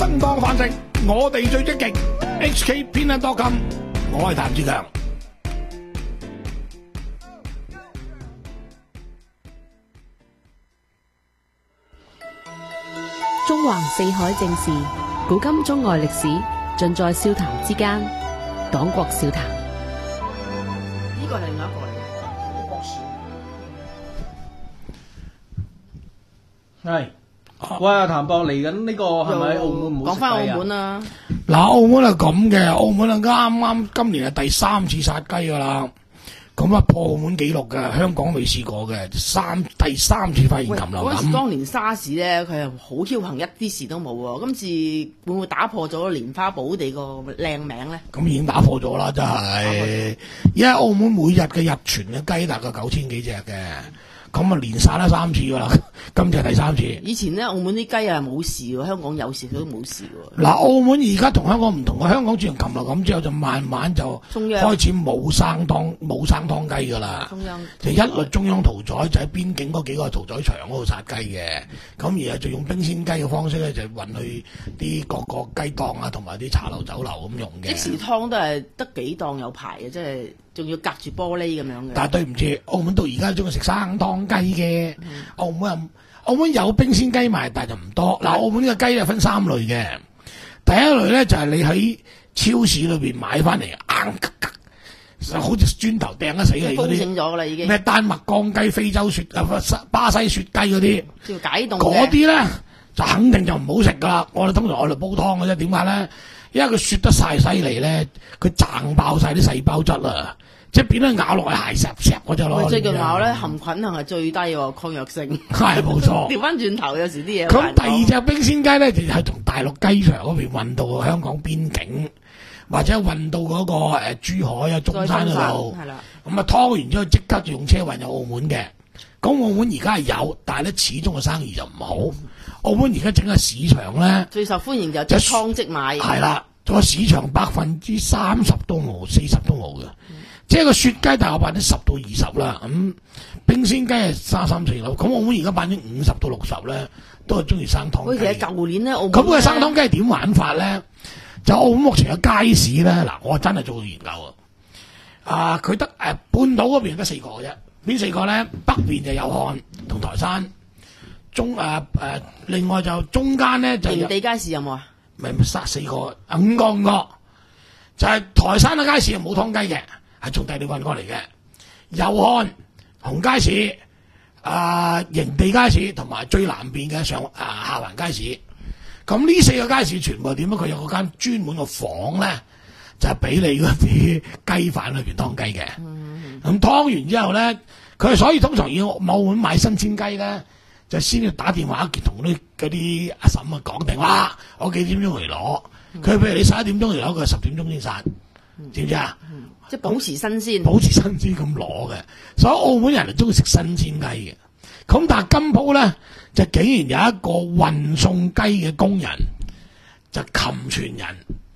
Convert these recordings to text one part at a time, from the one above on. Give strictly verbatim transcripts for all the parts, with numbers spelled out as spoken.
生當飯食，我哋最積極。H K 偏袒多金，我係譚志強。 中橫四海正事，古今中外歷史，盡在笑談之間。講國笑談， 呢個係另外一個嚟嘅博士。 係，喂，阿譚博嚟緊呢個係咪澳門唔好食雞啊？ 講翻澳門啦， 嗱，澳門係咁嘅，澳門啊啱啱今年係第三次殺雞噶啦，咁啊破澳門紀錄嘅，香港未試過嘅，三第三次發現禽流感。 嗰陣時當年沙士咧，佢係好僥倖，一啲事都冇喎。今次會唔會打破咗蓮花寶地個靚名咧？ 咁已經打破咗啦，真係。而家澳門每日嘅日存嘅雞大概九千幾隻嘅。咁啊，連殺咗三次噶啦，今次係第三次。 以前咧，澳門啲雞啊冇事喎，香港有事佢都冇事喎。 嗱，澳門而家同香港唔同嘅，香港自從禽流感之後，就慢慢就開始冇生湯冇生湯雞噶啦。 中央就一律中央屠宰，就喺邊境嗰幾個屠宰場嗰度殺雞嘅。咁而家就用冰鮮雞嘅方式咧，就運去啲各個雞檔啊，同埋啲茶樓酒樓咁用嘅。 即時湯都係得幾檔有排嘅，即係仲要隔住玻璃咁樣嘅。 但係對唔住，澳門到而家仲係食生湯雞嘅。嗯、澳門有澳門有冰鮮雞賣，但係就唔多。嗱，澳門呢個雞係分三類嘅。第一類咧就係、是、你喺超市裏邊買翻嚟，硬咳咳，好似磚頭掟得死你嗰啲。 咗啦已經。 咩丹麥江雞、非洲雪啊、巴西雪雞嗰啲， 要解凍嗰啲咧就肯定就唔好食噶啦。我哋通常我哋煲湯嘅啫，點解咧？因為佢雪得晒犀利咧，佢掙爆晒啲細胞質啊！即係變咗咬落去鞋石石嗰隻咯。 最近話咧含菌量係最低喎，抗藥性。 係冇錯。 調翻轉頭有時啲嘢。 咁第二隻冰鮮雞咧，就係從大陸雞場嗰邊運到香港邊境，或者運到嗰、那個、呃、珠海啊、中山嗰度。係啦。咁啊劏完之後即刻就用車運入澳門嘅。咁澳門而家係有，但係咧始終個生意就唔好。澳門而家整個市場咧， 最受歡迎就即劏即買。係啦，個市場百分之三十都冇，四十都冇嘅。嗯即係個雪雞大概百分之十到二十啦，咁、嗯、冰鮮雞係三三四樓，咁澳門而家百分之五十到六十咧，都係中意生湯雞。 其實舊年咧，澳門咁佢生湯雞係點玩法咧？就澳門目前嘅街市咧，嗱，我真係做過研究啊！啊，佢得誒半島嗰邊得四個嘅啫，邊四個咧？北邊就有漢同台山，中誒誒、啊啊，另外就中間咧就營地街市有冇啊？ 咪殺四個，五個五個，就係、是、台山嘅街市係冇湯雞嘅。係從第二運過嚟嘅，祐漢紅街市、啊、呃、營地街市同埋最南邊嘅上啊下環街市。咁呢四個街市全部點樣？佢有個間專門個房咧，就係、是、俾你嗰啲雞飯裏邊湯雞嘅。咁、嗯嗯、湯完之後咧，佢所以通常要澳門買新鮮雞咧，就先要打電話同啲嗰啲阿嬸啊講定話，我幾點鐘嚟攞？佢譬如你十一點鐘嚟攞，佢十點鐘先殺，知唔知啊？嗯即係保持新鮮， 保持新鮮咁攞嘅，所以澳門人係中意食新鮮雞嘅。咁但係今鋪咧，就竟然有一個運送雞嘅工人就禽傳人，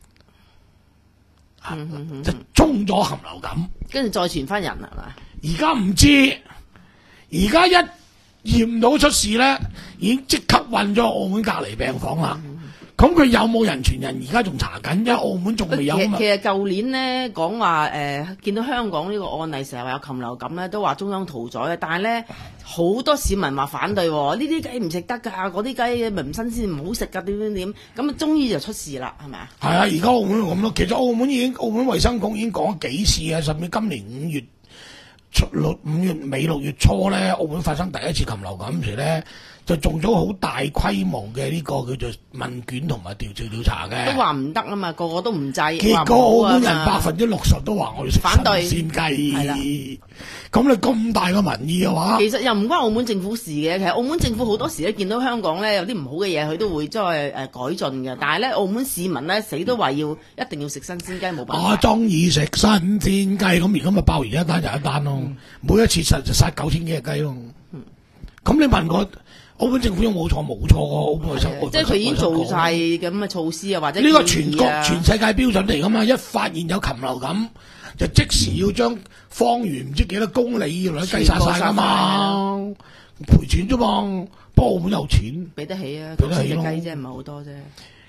嗯嗯嗯、就中咗禽流感， 跟住再傳翻人係嘛？ 而家唔知，而家一驗到出事咧，已經即刻運咗澳門隔離病房啦。嗯咁佢有冇人傳人？而家仲查緊，因為澳門仲未有啊嘛。 其實舊年咧講話誒，見到香港呢個案例成日話有禽流感咧，都話中央屠宰嘅。但係咧好多市民話反對喎，呢啲雞唔食得㗎，嗰啲雞咪唔新鮮唔好食㗎，點點點。咁啊，終於就出事啦，係咪啊？ 係啊，而家澳門咁咯。其實澳門已經澳門衛生局已經講咗幾次啊，甚至今年五月初六五月尾六月初咧，澳門發生第一次禽流感時咧。就做咗好大規模嘅呢個叫做問卷同埋調查調查嘅， 都話唔得啊嘛，個個都唔制。 結果澳門人百分之六十都話我要食新鮮雞。係啦，咁你咁大個民意嘅話， 其實又唔關澳門政府事嘅。其實澳門政府好多時咧見到香港咧有啲唔好嘅嘢，佢都會再誒改進嘅。但係咧澳門市民咧死都話要一定要食新鮮雞，冇辦法。 我中意食新鮮雞，咁而家咪爆完一單就一單咯。嗯、每一次殺就殺九千幾隻雞咯。咁、嗯、你問我？澳門政府有冇錯？冇錯喎，澳門衛生局即係佢已經做晒咁嘅措施啊，或者呢個全國全世界標準嚟噶嘛？一發現有禽流感，就即時要將方圓唔知幾多公里以內雞殺晒噶嘛，賠錢啫嘛。不過澳門有錢， 俾得起啊， 俾得起咯。 雞啫，唔係好多啫。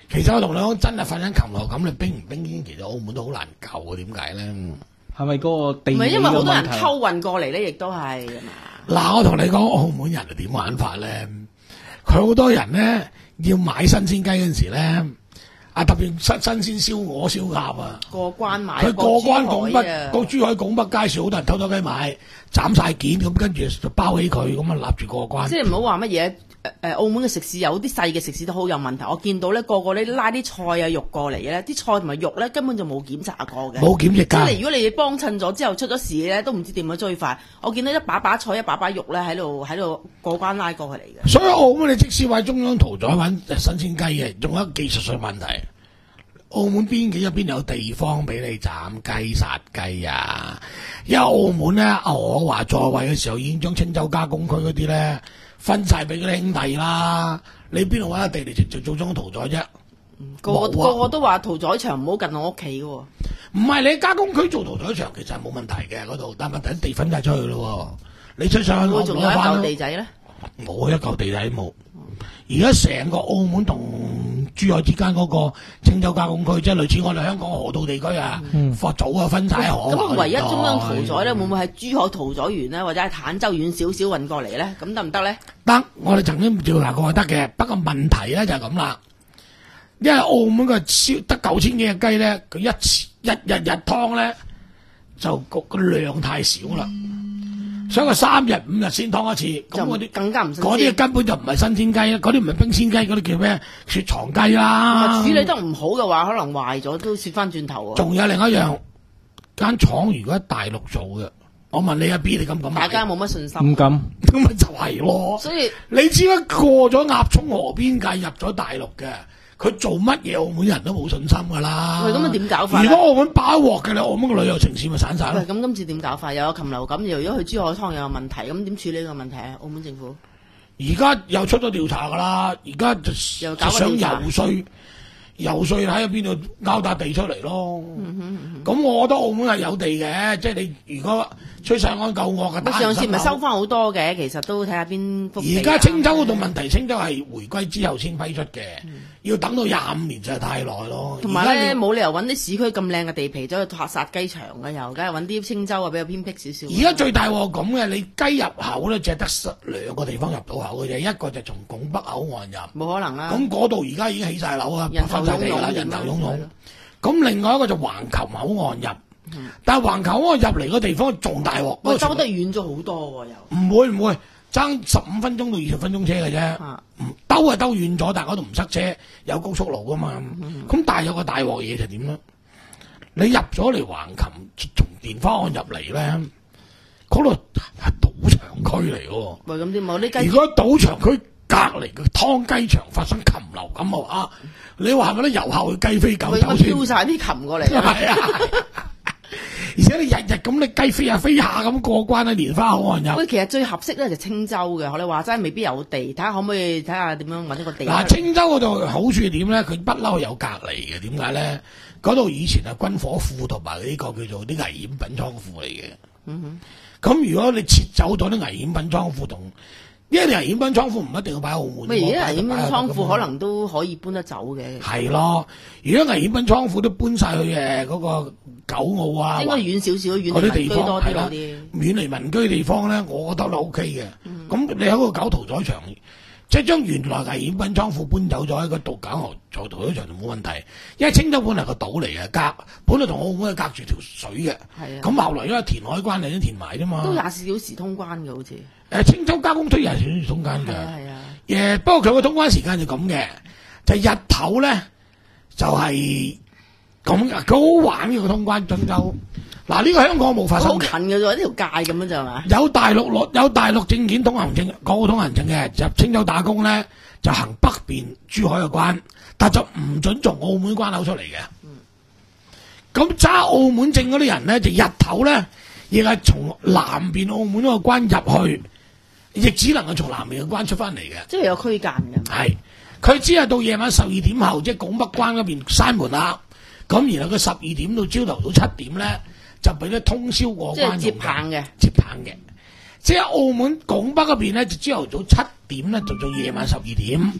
其實我同你講，真係發生禽流感，你冰唔冰天，其實澳門都好難救啊！點解咧？ 係咪嗰個地理唔係因為好多人嘅問題偷運過嚟咧，亦都係㗎嘛。 嗱，我同你講，澳門人係點玩法咧？佢好多人咧要買新鮮雞嗰陣時咧，啊特別新新鮮燒鵝、燒鴨啊， 過關買佢過關拱北啊， 個珠海拱北街市好多人偷偷雞買，斬晒件咁，跟住就包起佢，咁啊立住過關。 即係唔好話乜嘢誒誒，澳門嘅食肆有啲細嘅食肆都好有問題。我見到咧個個咧拉啲菜啊肉過嚟咧，啲菜同埋肉咧根本就冇檢查過嘅， 冇檢疫即㗎。 係如果你幫襯咗之後出咗事咧，都唔知點樣追發。我見到一把把菜一把把肉咧喺度喺度過關拉過去嚟嘅。 所以澳門你即使話中央屠宰揾新鮮雞嘅，仲有一個技術上問題。澳門邊幾入邊有地方俾你斬雞殺雞啊？因為澳門咧，我話在位嘅時候已經將青州加工區嗰啲咧分晒俾嗰啲兄弟啦。你邊度揾個地嚟做做中央屠宰啫？ 個個冇啊個個都話屠宰場唔好近我屋企嘅喎。 唔係你加工區做屠宰場，其實係冇問題嘅嗰度，但係問題地分晒出去咯喎。你出上去會仲有一嚿攞翻咯地仔咧？ 冇一嚿地仔冇。而家成個澳門同珠海之間嗰個青州加工區，即係類似我哋香港河套地區啊，佛祖啊分晒河。 咁唯一中央屠宰咧，會唔會係珠海屠宰園咧，或者係坦洲遠少少運過嚟咧？咁得唔得咧？ 得，我哋曾經調查過係得嘅，不過問題咧就係咁啦。因為澳門個燒得九千幾隻雞咧，佢一次一日日劏咧就個個量太少啦，所以佢三日五日先劏一次。咁就嗰啲更加唔新鮮嗰啲根本就唔係新鮮雞啦，嗰啲唔係冰鮮雞，嗰啲叫咩？雪藏雞啦。 處理得唔好嘅話，可能壞咗都蝕翻轉頭喎。 仲有另一樣，間廠如果喺大陸做嘅，我問你阿 B，你敢唔敢買？ 大家冇乜信心。 唔敢。 咁咪就係咯。 所以你只不過過咗鴨涌河邊界入咗大陸嘅，佢做乜嘢澳門人都冇信心噶啦。 喂咁啊點搞法啊如果澳門爆鑊嘅，你澳門嘅旅遊城市咪散晒喂， 咯。 咁今次點搞法？又有禽流感，又如果去珠海湯又有問題，咁點處理呢個問題啊？澳門政府而家又出咗調查噶啦，而家就又搞就想個調查游說，游說睇下邊度勾笪地出嚟咯。 嗯咁、我覺得澳門係有地嘅，即係你如果吹晒安救惡嘅，打人上次咪心口收翻好多嘅，其實都睇下邊幅地啊。 而家青州嗰度問題，青州係回歸之後先批出嘅，要等到廿五年實在太耐咯。 同埋咧， 而家要冇理由揾啲市區咁靚嘅地皮走去殺殺雞場嘅，又梗係揾啲青州啊比較偏僻少少。 而家最大鑊咁嘅，你雞入口咧，淨係得兩個地方入到口嘅啫，一個就從拱北口岸入， 冇可能啦。 咁嗰度而家已經起晒樓啊， 人頭分晒地㗎啦， 湧湧人頭湧湧係咯。 咁另外一個就橫琴口岸入，但係橫琴口岸入嚟個地方仲大鑊， 喂， 嗰個兜得遠咗好多喎，又。 唔會唔會爭十五分鐘到二十分鐘車嘅啫， 啊唔兜係兜遠咗，但係嗰度唔塞車，有高速路噶嘛。咁、但係有個大鑊嘢就點咧？你入咗嚟橫琴從蓮花岸入嚟咧，嗰度係賭場區嚟嘅喎。 喂，咁點冇啲雞如果賭場區隔離嘅湯雞場發生禽流感嘅話，你話係咪啲遊客會雞飛狗喂走先？ 咁飄晒啲禽過嚟啊？ 係啊！而且你日日咁你雞飛下飛下咁過關喺蓮花口岸入。 喂，其實最合適咧就青州嘅，學你話齋未必有地，睇下可唔可以睇下點樣揾一個地。 嗱，青州嗰度好處係點咧？佢不嬲有隔離嘅，點解咧？嗰度以前係軍火庫同埋呢個叫做啲危險品倉庫嚟嘅。 嗯哼， 咁如果你撤走咗啲危險品倉庫同，因為你危險品倉庫唔一定要擺喺澳門。 喂，而家危險品擺喺倉庫度㗎嘛可能都可以搬得走嘅， 係咯，如果危險品倉庫都搬晒去誒嗰個九澳啊， 應該遠少少，遠嗰啲地離民居方係啦多啲嗰，啲。 遠離民居地方咧，我覺得都 O K 嘅。咁、 嗯你喺嗰度搞屠宰場，即係將原來危險品倉庫搬走咗喺嗰度搞做屠宰場就冇問題。因為青州本嚟個島嚟嘅，隔本來同澳門係隔住條水嘅。 係啊， 咁後來因為填海關嚟都填埋啫嘛。 都廿四小時通關嘅好似。 誒青州加工區廿四小時通關㗎。 係啊係啊， 誒不過佢個通關時間就咁嘅，就日頭咧就係咁嘅，佢好玩嘅個通關青州。嗱呢個香港冇發好生嘅。 近嘅啫，呢條界咁樣就係嘛？ 有大陸落有大陸證件通行證，港澳通行證嘅入青州打工咧，就行北邊珠海嘅關，但就唔准從澳門關口出嚟嘅。咁揸、澳門證嗰啲人咧，就日頭咧，亦係從南邊澳門嗰個關入去，亦只能夠從南邊嘅關出翻嚟嘅。 即係有區間嘅。 係，佢只係到夜晚十二點後，即係拱北關嗰邊閂門啦。咁然後佢十二點到朝頭早七點咧，就俾你通宵過關即係接用嘅棒嘅。 接棒嘅。即係澳門拱北嗰邊咧，就朝頭早七點咧，就到夜晚十二點。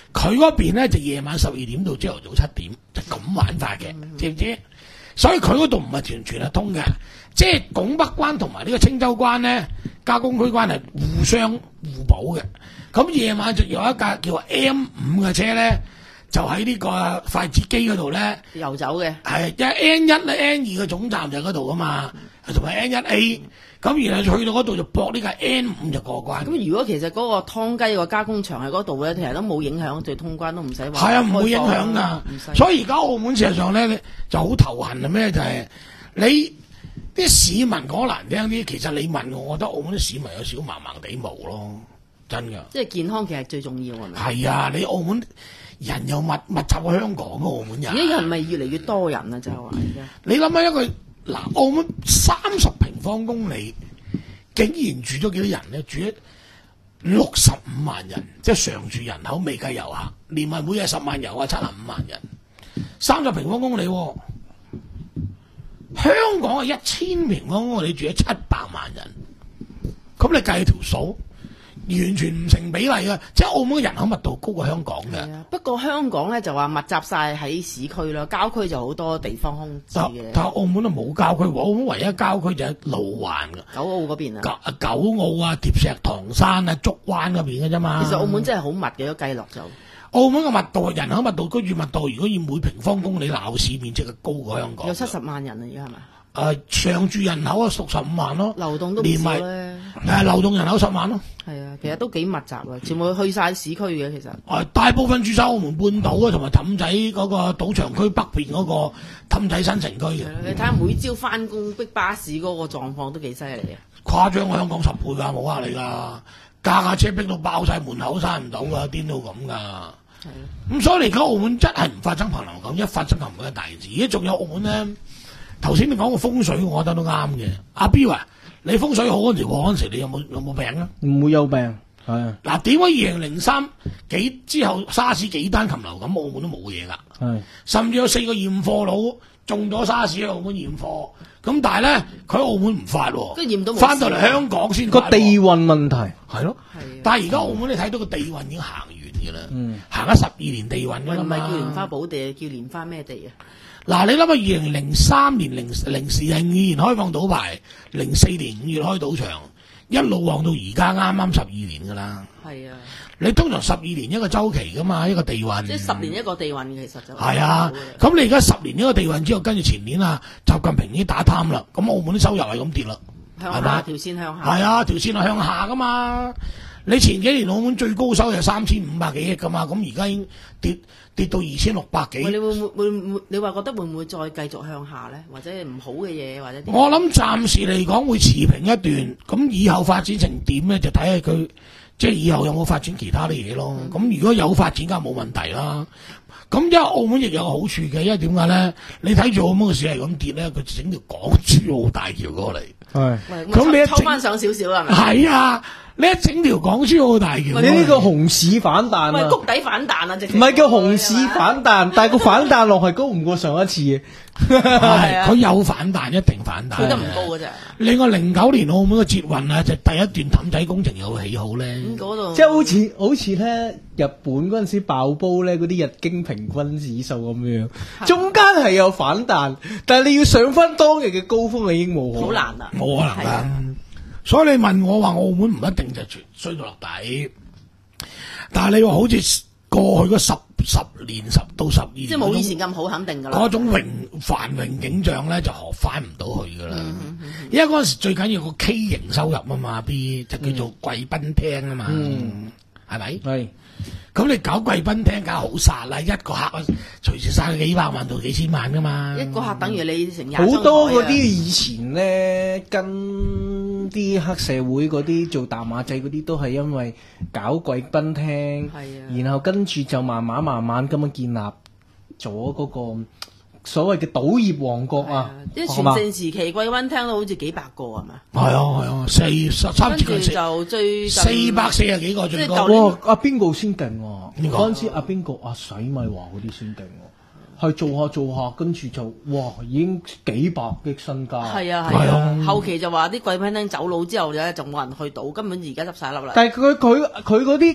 佢嗰邊咧就夜晚十二點到朝頭早七點，就咁玩法嘅，知唔知？所以佢嗰度唔係完全係通嘅，即係拱北關同埋呢個青州關咧，加工區關係互相互補嘅。咁夜晚就有一架叫 M 五嘅車咧，就喺呢個筷子基嗰度咧遊走嘅。 係，因為 N 一咧 N 二嘅總站就喺嗰度噶嘛，同埋 N 一 A。咁然後去到嗰度就駁呢個 N 五就過關。 咁如果其實嗰個湯雞個加工場喺嗰度咧，其實都冇影響，對通關都唔使話。 係啊，唔會影響㗎。所以而家澳門事實上咧就好頭痕係咩？就係、是、你啲市民講難聽啲，其實你問我，我覺得澳門啲市民有少盲盲地毛咯，真㗎。 即係健康其實最重要係咪？ 係啊，你澳門人又密密集過香港嘅澳門人。 而家人咪越嚟越多人啊，就係話而家。 你諗下一個嗱，澳門三十平方公里，竟然住咗幾多人咧？住咗六十五萬人，即係常住人口未計遊客，連埋每日十萬遊客，七十五萬人，三十平方公里、哦。香港係一千平方公里，住咗七百萬人，咁你計條數，完全唔成比例嘅，即係澳門嘅人口密度高過香港嘅。 係啊，不過香港咧就話密集晒喺市區啦，郊區就好多地方空置嘅。 但係澳門都冇郊區，澳門唯一郊區就係路環㗎。 九澳嗰邊啊， 九九澳啊、疊石塘山啊、竹灣嗰邊嘅啫嘛。 其實澳門真係好密嘅，都計落就。 澳門嘅密度、人口密度、居住密度，如果以每平方公里鬧市面積係高過香港。 有七十萬人啊，而家係咪？ 誒、呃，常住人口啊，六十五萬咯， 流動都唔少咧。 誒，流動人口十萬咯。 係啊，其實都幾密集啊，全部去晒市區嘅其實。 誒，大部分住晒澳門半島啊，同埋氹仔嗰個賭場區北邊嗰個氹仔新城區嘅。 你睇下每朝翻工逼巴士嗰個狀況都幾犀利啊！ 誇張過香港十倍㗎，冇呃你㗎，架架車逼到爆晒門口，閂唔到㗎，癲到咁㗎。咁所以你而家澳門真係唔發生禽流感，一發生就唔會係大事。而家仲有澳門咧，頭先你講個風水，我覺得都啱嘅。阿 B 話你風水好嗰陣時，嗰陣時你有冇有冇病啊？ 唔會有病，係啊。 嗱，點解二零零三幾之後沙士幾單禽流感，澳門都冇嘢㗎？係，甚至有四個驗貨佬中咗沙士喺澳門驗貨，咁但係咧佢喺澳門唔發喎， 跟住驗到翻到嚟香港先個地運問題係咯。但係而家澳門你睇到個地運已經行完㗎啦， 嗯、 行咗十二年地運㗎啦嘛。 唔係叫蓮花寶地，叫蓮花咩地啊？ 嗱，你諗下，二零零三年零零時係五年開放賭牌，零四年五月開賭場，一路旺到而家啱啱十二年㗎啦。係啊，你通常十二年一個週期㗎嘛，一個地運。 即係十年一個地運，其實就係啊。咁你而家十年一個地運之後，跟住前年啊，習近平已經打貪啦，咁澳門啲收入係咁跌啦， 向下條線向下。係啊，條線係向下㗎嘛。你前幾年澳門最高收入三千五百幾億㗎嘛，咁而家已經跌跌到二千六百幾。 你會唔會會唔會？你話覺得會唔會再繼續向下咧？或者唔好嘅嘢，或者我諗暫時嚟講會持平一段，咁以後發展成點咧，就睇下佢即係以後有冇發展其他啲嘢咯。咁、嗯、如果有發展，梗係冇問題啦。咁因為澳門亦有個好處嘅，因為點解咧？你睇住澳門嘅市係咁跌咧，佢整條港珠澳大橋過嚟，係咁你一抽翻上少少係咪？ 係啊。你一整條港珠澳大橋， 你呢個熊市反彈啊！ 唔係谷底反彈啊！直唔係叫熊市反彈，但係個反彈落係高唔過上一次嘅。 係佢有反彈，一定反彈。 佢得唔高嘅啫。 另外零九年澳門嘅捷運啊，就第一段氹仔工程有起好咧。 咁嗰度即係好似好似咧，日本嗰陣時爆煲咧，嗰啲日經平均指數咁樣，中間係有反彈，但係你要上翻當日嘅高峰，你已經冇可能。 好難啊！ 冇可能㗎。所以你問我話，澳門唔一定就衰到落底，但係你話好似過去嗰十十年十到十二年， 即係冇以前咁好，肯定㗎啦。 嗰種榮繁榮景象咧，就學翻唔到去㗎啦。嗯嗯嗯、因為嗰陣時最緊要個 K 型收入啊嘛 ，B 就叫做貴賓廳啊嘛，係咪、嗯？係。咁你搞貴賓廳梗係好殺啦，一個客隨時殺幾百萬到幾千萬㗎嘛。 一個客等於你成廿好多嗰啲以前咧跟啲黑社會嗰啲做大馬仔嗰啲，都係因為搞貴賓廳，然後跟住就慢慢慢慢咁樣建立咗嗰個所謂嘅賭業王國啊！ 即係全盛時期貴賓廳都好似幾百個係嘛？ 係啊係啊，四十三跟住就最四百四十幾個最高。 哇！阿邊個先勁喎？嗰陣時阿邊個阿洗米華嗰啲先勁喎，係做下做下，跟住就哇已經幾百億身家。 係啊係啊，後期就話啲貴賓廳走佬之後咧，就冇人去賭，根本而家執晒笠啦。 但係佢佢佢嗰啲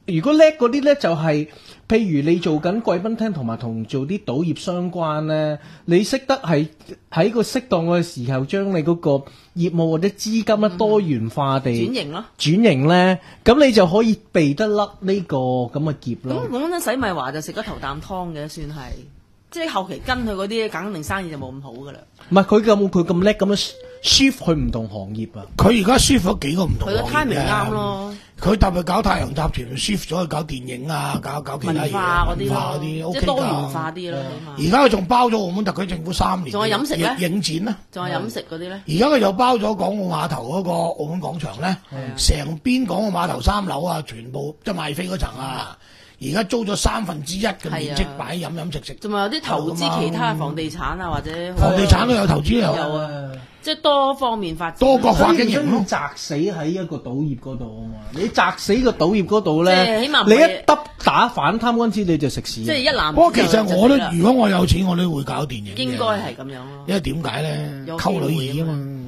如果叻嗰啲咧，就係、是、譬如你做緊貴賓廳同埋同做啲賭業相關咧，你識得係喺個適當嘅時候將你嗰個業務或者資金咧多元化地轉型咯， 轉型咧，咁你就可以避得甩呢個咁嘅劫咯。 咁講真，洗米華就食咗頭啖湯嘅，算係。即係後期跟佢嗰啲，肯定生意就冇咁好噶啦。 唔係佢咁佢咁叻咁樣 shift 去唔同行業啊！ 佢而家 shift 咗幾個唔同佢個行業 timing 啱咯。 佢特別搞太陽集團 shift 咗去搞電影啊，搞搞其他嘢文化嗰啲文化嗰啲咯， OK 即係多元㗎。 化啲咯，起碼。 而家佢仲包咗澳門特區政府三年， 仲有飲食咧影展啦， 仲有飲食嗰啲咧。 而家佢又包咗港澳碼頭嗰個澳門廣場咧，成邊港澳碼頭三樓啊，全部即係賣飛嗰層啊。而家租咗三分之一嘅面積擺飲飲食食， 仲有啲投資其他房地產啊，或者房地產都有投資有啊，即係多方面發展， 多角化經營咯。 砸死喺一個賭業嗰度啊嘛！你砸死個賭業嗰度咧， 即係起碼你一揼打反貪嗰陣時你就食屎。 即係一籃。 不過其實我都，如果我有錢，我都會搞電影嘅。 應該係咁樣咯。 因為點解咧？溝女兒啊嘛。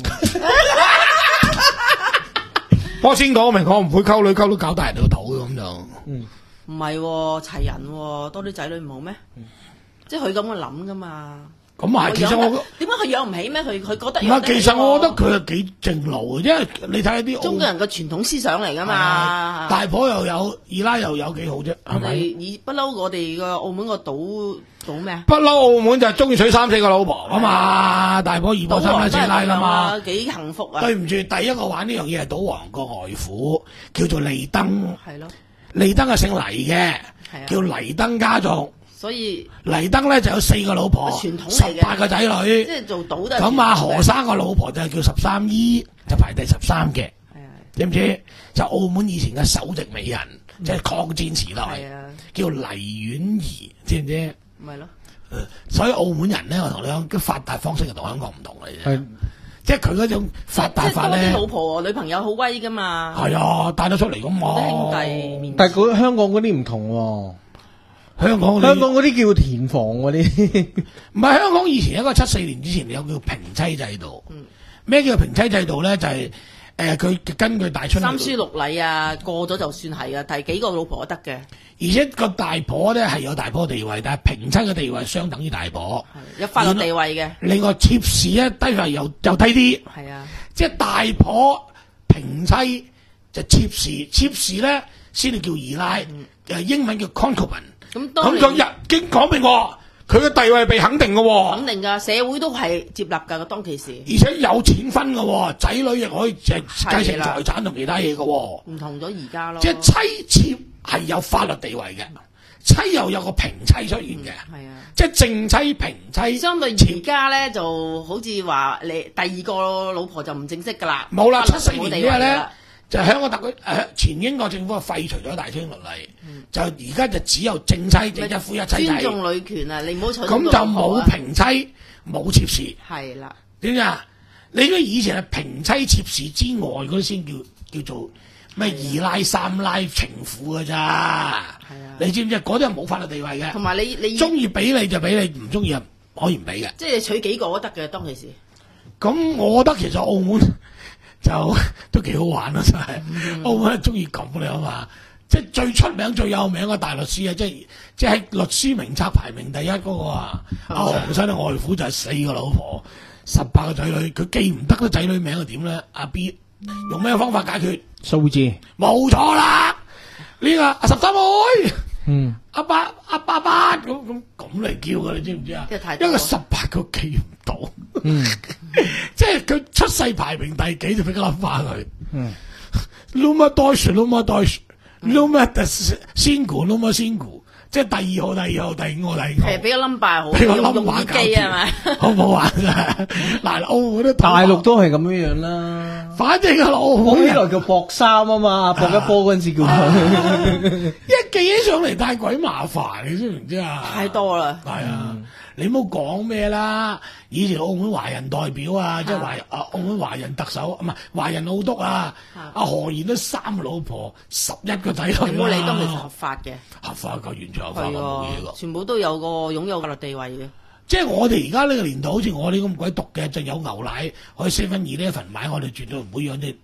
我先講明，我唔會溝女，溝到搞大人哋個肚咁就。 嗯。唔係喎，齊人喎，多啲仔女唔好咩？ 嗯、 即係佢咁嘅諗噶嘛。 咁啊，其實我點解佢養唔起咩？佢佢覺得唔係，其實我覺得佢係幾正路嘅，因為你睇下啲中國人嘅傳統思想嚟噶嘛。 大婆又有，二奶又有幾好啫。 我哋以不嬲，我哋個澳門個賭賭咩啊？ 不嬲，澳門就係中意娶三四個老婆啊嘛，大婆二婆三奶四奶啦嘛， 幾幸福啊！ 對唔住，第一個玩呢樣嘢係賭王個外父，叫做利登。 係咯。 利登係姓黎嘅，叫黎登家族。 所以黎登咧就有四個老婆， 傳統十八個仔女。 即係做賭都係。 咁啊，何生個老婆就係叫十三姨，就排第十三嘅。知唔知？就澳門以前嘅首席美人，即係抗戰時代，叫黎婉儀，知唔知？ 咪咯。 所以澳門人咧，我同你講，嘅發達方式係同香港唔同嘅啫。即係佢嗰種發達法咧， 老婆女朋友好威噶嘛。 係啊，帶得出嚟咁嘛。 兄弟， 但係嗰香港嗰啲唔同喎。 香港香港嗰啲叫填房嗰啲， 唔係香港以前一個七四年之前有叫平妻制度。咩、嗯、叫平妻制度咧？就係誒佢根據大春三書六禮啊，過咗就算係啊，第幾個老婆都得嘅。 而且個大婆咧係有大婆地位，但係平妻嘅地位相等於大婆， 有法律地位嘅。 另外妾侍咧低位又又低啲， 係啊， 即係大婆平妻就妾侍，妾侍咧先至叫二奶，誒、嗯、英文叫 concubine。咁咁佢日經講明喎，佢嘅地位被肯定嘅喎， 肯定㗎，社會都係接納㗎，當其時。 而且有錢分嘅喎，仔女亦可以繼繼承財產同其他嘢嘅喎。 唔同咗而家咯。 即係妻妾係有法律地位嘅，妻又有個平妻出現嘅。係啊，即係正妻平妻。 相對而家咧，就好似話你第二個老婆就唔正式㗎啦。 冇啦，七四年嘅嘢咧。就香港特區誒前英國政府廢除咗大清律例，嗯、就而家就只有正妻，即一夫一妻制。 尊重女權啊！你唔好取咁就冇平妻，冇妾侍。係啦。點解啊？你嗰以前係平妻妾侍之外嗰啲先叫叫做咩二奶三奶情婦㗎咋？係啊。你知唔知嗰啲係冇法律地位嘅？ 同埋你你中意俾你就俾你，唔中意啊可以唔俾嘅。 即係娶幾個都得嘅，當其時。 咁我覺得其實澳門。就都幾好玩咯，真係、嗯、澳門係中意咁你啊嘛！即係最出名、最有名嘅大律師啊，即係即係律師名冊排名第一嗰、那個啊！阿黃生嘅外父就係四個老婆、十八個仔女，佢記唔得個仔女名係點咧？阿 B 用咩方法解決？ 數字冇錯啦！呢、這個阿十三妹， 嗯， 阿八阿八八咁咁咁嚟叫㗎，你知唔知啊？因為十八個記唔到。嗯，即係佢出世排名第幾就俾佢諗翻佢。嗯 ，Luma Deutsch，Luma Deutsch，Luma 先股，Luma 先股，即係第二號、第二號、第五號、第五號。 係俾個 number 好， 俾個 number 機係咪？ 好唔好玩啊？嗱，澳門都大陸都係咁樣樣啦。 反正啊，澳門呢來叫搏衫啊嘛，搏一波嗰陣時叫佢。 一記起上嚟太鬼麻煩，你知唔知啊？ 太多啦。 係啊。你冇講咩啦！以前澳門華人代表啊，即係華啊澳門華人特首，唔係華人澳督啊，阿何賢都三個老婆，十一個仔女啦。 冇理都係合法嘅， 合法嘅，完全合法嘅，冇嘢㗎。 全部都有個擁有法律地位嘅。 即係我哋而家呢個年代，好似我哋咁鬼毒嘅，就有牛奶可以 seven eleven 買，我哋絕對唔會養啲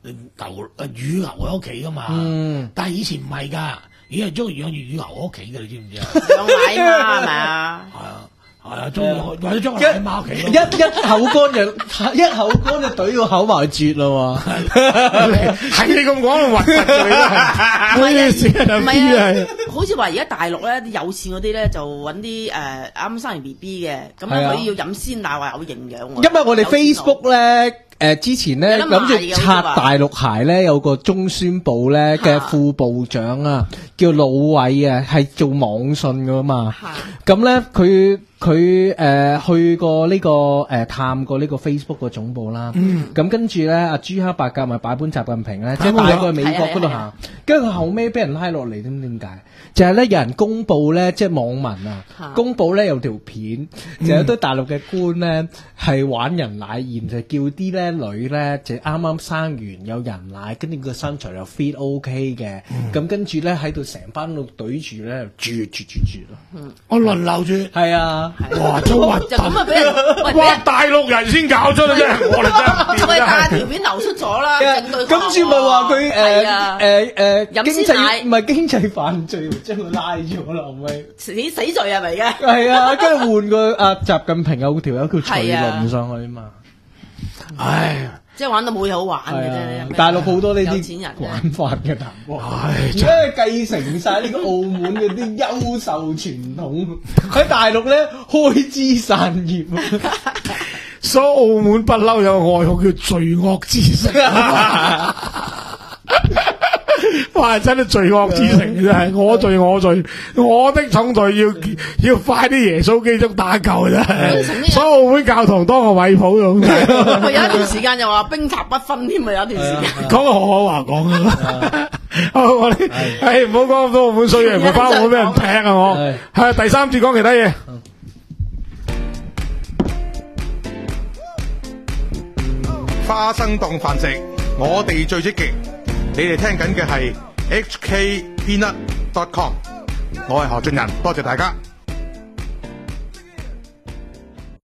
牛誒乳牛喺屋企噶嘛。 嗯， 但係以前唔係㗎，而家係中意養住乳牛喺屋企嘅，你知唔知啊？ 養奶嘛係咪啊？ 係啊。係啊，中意或者將個奶媽屋企一一口乾就一口乾就懟個口埋絕啦喎！ 係你咁講到核突嘅，你都係咩事啊？ 唔係啊，好似話而家大陸咧啲有錢嗰啲咧就揾啲誒啱生完 B B 嘅，咁樣佢要飲鮮奶話有營養喎。 因為我哋 Facebook 咧。誒之前咧諗住拆大陸鞋咧，有個中宣部咧嘅副部長啊，叫魯偉啊，係做網信噶嘛。咁咧佢佢誒去過呢個誒探過呢個 Facebook 個總部啦。咁跟住咧，阿朱克伯格咪擺本習近平咧，即係帶過去美國嗰度行。跟住佢後尾俾人拉落嚟，知唔知點解？就係咧有人公佈咧，即係網民啊，公佈咧有條片，就有堆大陸嘅官咧係玩人奶，然就叫啲咧女咧就啱啱生完有人奶，跟住個身材又 fit OK 嘅，咁跟住咧喺度成班度對住咧，絕絕絕絕咯。我輪流住，係啊，哇，真核突！ 就咁啊俾人， 哇，大陸人先搞出嚟啫，我哋真係喂，但係條片流出咗啦， 跟住咪話佢誒誒誒經濟唔係經濟犯罪，將佢拉咗啦，係咪？ 死死罪係咪嘅？ 係啊，跟住換個阿習近平有條友叫徐麟上去啊嘛。唉， 即係玩到冇嘢好玩嘅啫。 大陸好多呢啲有錢人玩法嘅談波，而家繼承晒呢個澳門嘅啲優秀傳統，喺大陸咧開枝散葉。 所以澳門不嬲有個外號叫罪惡之城。哇！真係罪惡之城，真係我罪我罪，我的重罪要要快啲耶穌基督打救真係。所以澳門教堂當個米鋪咁。 有一段時間又話兵法不分添啊！有一段時間講個何可華講啊！我哋誒唔好講咁多澳門衰嘢，唔係包澳門俾人劈啊！我係第三節講其他嘢。 花生當飯食，我哋最積極。你哋聽緊嘅係 H K Peanut dot com， 我係何俊仁，多謝大家。